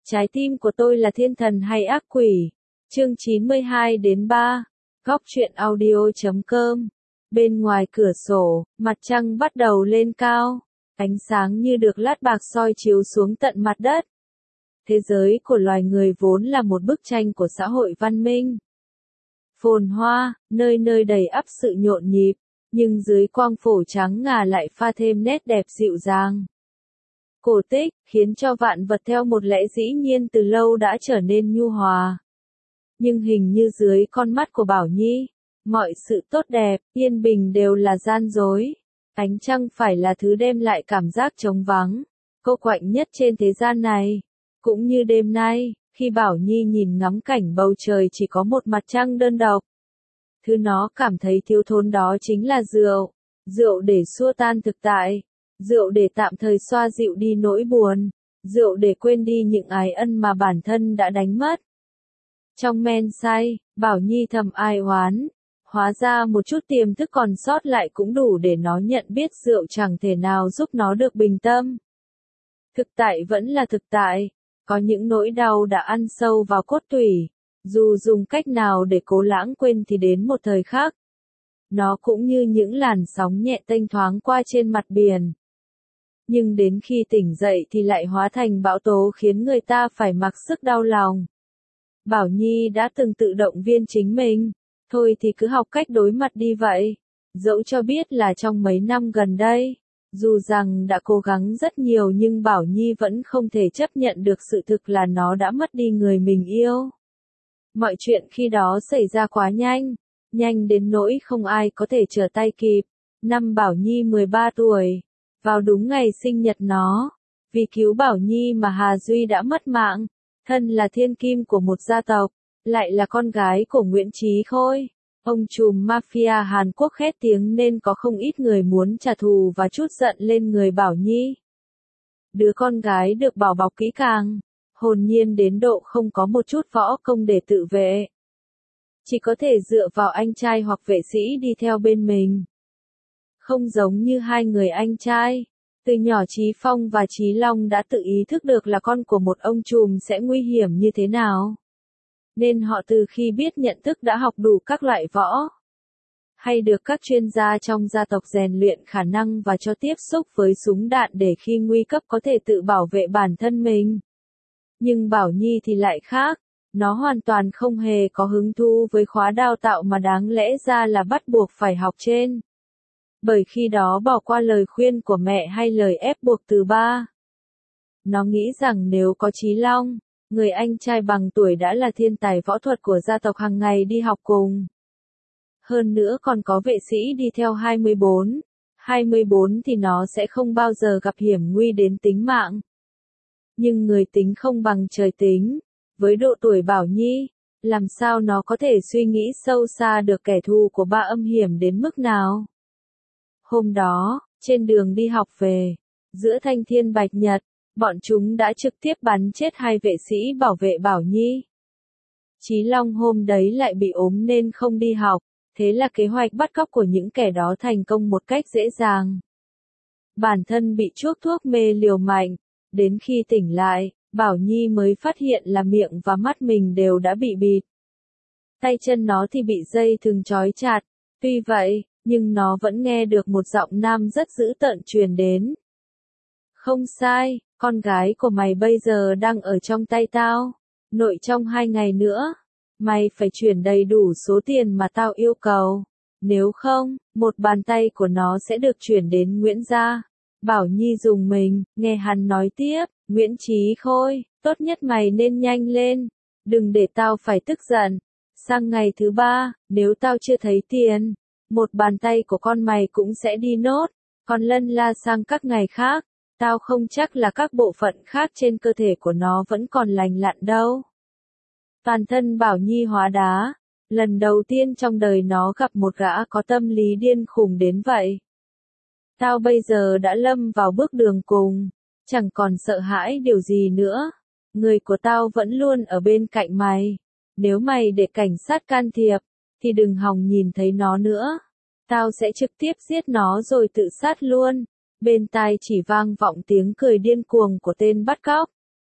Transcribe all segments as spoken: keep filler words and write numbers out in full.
Trái tim của tôi là thiên thần hay ác quỷ? Chương chín mươi hai đến ba. Góc truyện audio chấm com. Bên ngoài cửa sổ, mặt trăng bắt đầu lên cao. Ánh sáng như được lát bạc soi chiếu xuống tận mặt đất. Thế giới của loài người vốn là một bức tranh của xã hội văn minh. Phồn hoa, nơi nơi đầy ắp sự nhộn nhịp, nhưng dưới quang phổ trắng ngà lại pha thêm nét đẹp dịu dàng. Cổ tích, khiến cho vạn vật theo một lẽ dĩ nhiên từ lâu đã trở nên nhu hòa. Nhưng hình như dưới con mắt của Bảo Nhi, mọi sự tốt đẹp, yên bình đều là gian dối. Ánh trăng phải là thứ đem lại cảm giác trống vắng, cô quạnh nhất trên thế gian này. Cũng như đêm nay, khi Bảo Nhi nhìn ngắm cảnh bầu trời chỉ có một mặt trăng đơn độc. Thứ nó cảm thấy thiếu thốn đó chính là rượu. Rượu để xua tan thực tại. Rượu để tạm thời xoa dịu đi nỗi buồn. Rượu để quên đi những ái ân mà bản thân đã đánh mất. Trong men say, Bảo Nhi thầm ai oán. Hóa ra một chút tiềm thức còn sót lại cũng đủ để nó nhận biết rượu chẳng thể nào giúp nó được bình tâm. Thực tại vẫn là thực tại. Có những nỗi đau đã ăn sâu vào cốt tủy. Dù dùng cách nào để cố lãng quên thì đến một thời khắc. Nó cũng như những làn sóng nhẹ tênh thoáng qua trên mặt biển. Nhưng đến khi tỉnh dậy thì lại hóa thành bão tố khiến người ta phải mặc sức đau lòng. Bảo Nhi đã từng tự động viên chính mình. Thôi thì cứ học cách đối mặt đi vậy. Dẫu cho biết là trong mấy năm gần đây, dù rằng đã cố gắng rất nhiều nhưng Bảo Nhi vẫn không thể chấp nhận được sự thực là nó đã mất đi người mình yêu. Mọi chuyện khi đó xảy ra quá nhanh, nhanh đến nỗi không ai có thể trở tay kịp. Năm Bảo Nhi mười ba tuổi, vào đúng ngày sinh nhật nó, vì cứu Bảo Nhi mà Hà Duy đã mất mạng. Thân là thiên kim của một gia tộc, lại là con gái của Nguyễn Chí Khôi, ông trùm mafia Hàn Quốc khét tiếng nên có không ít người muốn trả thù và trút giận lên người Bảo Nhi. Đứa con gái được bảo bọc kỹ càng, hồn nhiên đến độ không có một chút võ công để tự vệ. Chỉ có thể dựa vào anh trai hoặc vệ sĩ đi theo bên mình. Không giống như hai người anh trai, từ nhỏ Chí Phong và Chí Long đã tự ý thức được là con của một ông trùm sẽ nguy hiểm như thế nào. Nên họ từ khi biết nhận thức đã học đủ các loại võ. Hay được các chuyên gia trong gia tộc rèn luyện khả năng và cho tiếp xúc với súng đạn để khi nguy cấp có thể tự bảo vệ bản thân mình. Nhưng Bảo Nhi thì lại khác, nó hoàn toàn không hề có hứng thú với khóa đào tạo mà đáng lẽ ra là bắt buộc phải học trên. Bởi khi đó bỏ qua lời khuyên của mẹ hay lời ép buộc từ ba. Nó nghĩ rằng nếu có Chí Long, người anh trai bằng tuổi đã là thiên tài võ thuật của gia tộc hàng ngày đi học cùng. Hơn nữa còn có vệ sĩ đi theo hai mươi bốn. hai mươi bốn thì nó sẽ không bao giờ gặp hiểm nguy đến tính mạng. Nhưng người tính không bằng trời tính. Với độ tuổi Bảo Nhi, làm sao nó có thể suy nghĩ sâu xa được kẻ thù của ba âm hiểm đến mức nào? Hôm đó, trên đường đi học về, giữa thanh thiên bạch nhật, bọn chúng đã trực tiếp bắn chết hai vệ sĩ bảo vệ Bảo Nhi. Chí Long hôm đấy lại bị ốm nên không đi học, thế là kế hoạch bắt cóc của những kẻ đó thành công một cách dễ dàng. Bản thân bị chuốc thuốc mê liều mạnh, đến khi tỉnh lại, Bảo Nhi mới phát hiện là miệng và mắt mình đều đã bị bịt. Tay chân nó thì bị dây thừng trói chặt, tuy vậy, nhưng nó vẫn nghe được một giọng nam rất dữ tợn truyền đến. Không sai, con gái của mày bây giờ đang ở trong tay tao. Nội trong hai ngày nữa, mày phải chuyển đầy đủ số tiền mà tao yêu cầu. Nếu không, một bàn tay của nó sẽ được chuyển đến Nguyễn gia. Bảo Nhi dùng mình, nghe hắn nói tiếp, Nguyễn Chí Khôi, tốt nhất mày nên nhanh lên. Đừng để tao phải tức giận. Sang ngày thứ ba, nếu tao chưa thấy tiền, một bàn tay của con mày cũng sẽ đi nốt. Còn lân la sang các ngày khác, tao không chắc là các bộ phận khác trên cơ thể của nó vẫn còn lành lặn đâu. Toàn thân Bảo Nhi hóa đá. Lần đầu tiên trong đời nó gặp một gã có tâm lý điên khùng đến vậy. Tao bây giờ đã lâm vào bước đường cùng, chẳng còn sợ hãi điều gì nữa. Người của tao vẫn luôn ở bên cạnh mày. Nếu mày để cảnh sát can thiệp, thì đừng hòng nhìn thấy nó nữa. Tao sẽ trực tiếp giết nó rồi tự sát luôn. Bên tai chỉ vang vọng tiếng cười điên cuồng của tên bắt cóc.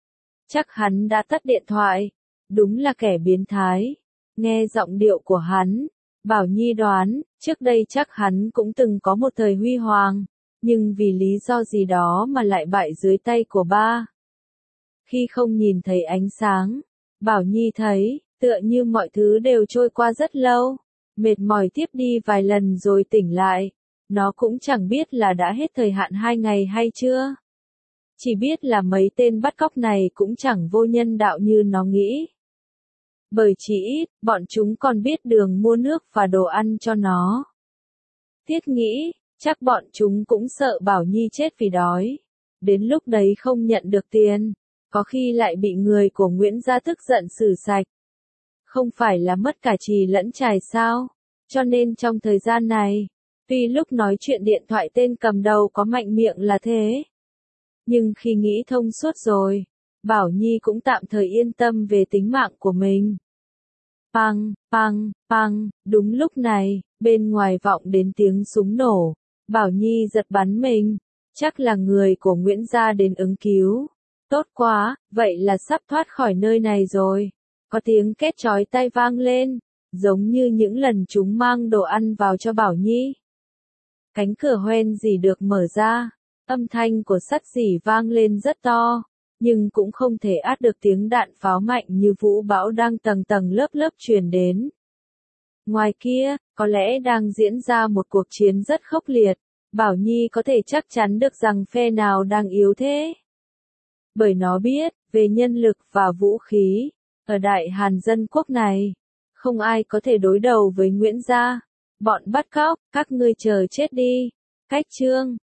Chắc hắn đã tắt điện thoại. Đúng là kẻ biến thái. Nghe giọng điệu của hắn, Bảo Nhi đoán, trước đây chắc hắn cũng từng có một thời huy hoàng, nhưng vì lý do gì đó mà lại bại dưới tay của ba. Khi không nhìn thấy ánh sáng, Bảo Nhi thấy, tựa như mọi thứ đều trôi qua rất lâu, mệt mỏi tiếp đi vài lần rồi tỉnh lại. Nó cũng chẳng biết là đã hết thời hạn hai ngày hay chưa. Chỉ biết là mấy tên bắt cóc này cũng chẳng vô nhân đạo như nó nghĩ. Bởi chỉ ít, bọn chúng còn biết đường mua nước và đồ ăn cho nó. Tiết nghĩ, chắc bọn chúng cũng sợ Bảo Nhi chết vì đói. Đến lúc đấy không nhận được tiền, có khi lại bị người của Nguyễn gia tức giận xử sạch. Không phải là mất cả trì lẫn chài sao? Cho nên trong thời gian này, tuy lúc nói chuyện điện thoại tên cầm đầu có mạnh miệng là thế, nhưng khi nghĩ thông suốt rồi, Bảo Nhi cũng tạm thời yên tâm về tính mạng của mình. Păng, păng, păng, đúng lúc này, bên ngoài vọng đến tiếng súng nổ. Bảo Nhi giật bắn mình, chắc là người của Nguyễn gia đến ứng cứu. Tốt quá, vậy là sắp thoát khỏi nơi này rồi. Có tiếng két chói tai vang lên, giống như những lần chúng mang đồ ăn vào cho Bảo Nhi. Cánh cửa hoen dỉ được mở ra, âm thanh của sắt dỉ vang lên rất to, nhưng cũng không thể át được tiếng đạn pháo mạnh như vũ bão đang tầng tầng lớp lớp truyền đến. Ngoài kia, có lẽ đang diễn ra một cuộc chiến rất khốc liệt. Bảo Nhi có thể chắc chắn được rằng phe nào đang yếu thế. Bởi nó biết, về nhân lực và vũ khí, ở Đại Hàn Dân Quốc này, không ai có thể đối đầu với Nguyễn gia. Bọn bắt cóc, các ngươi chờ chết đi. Cách chương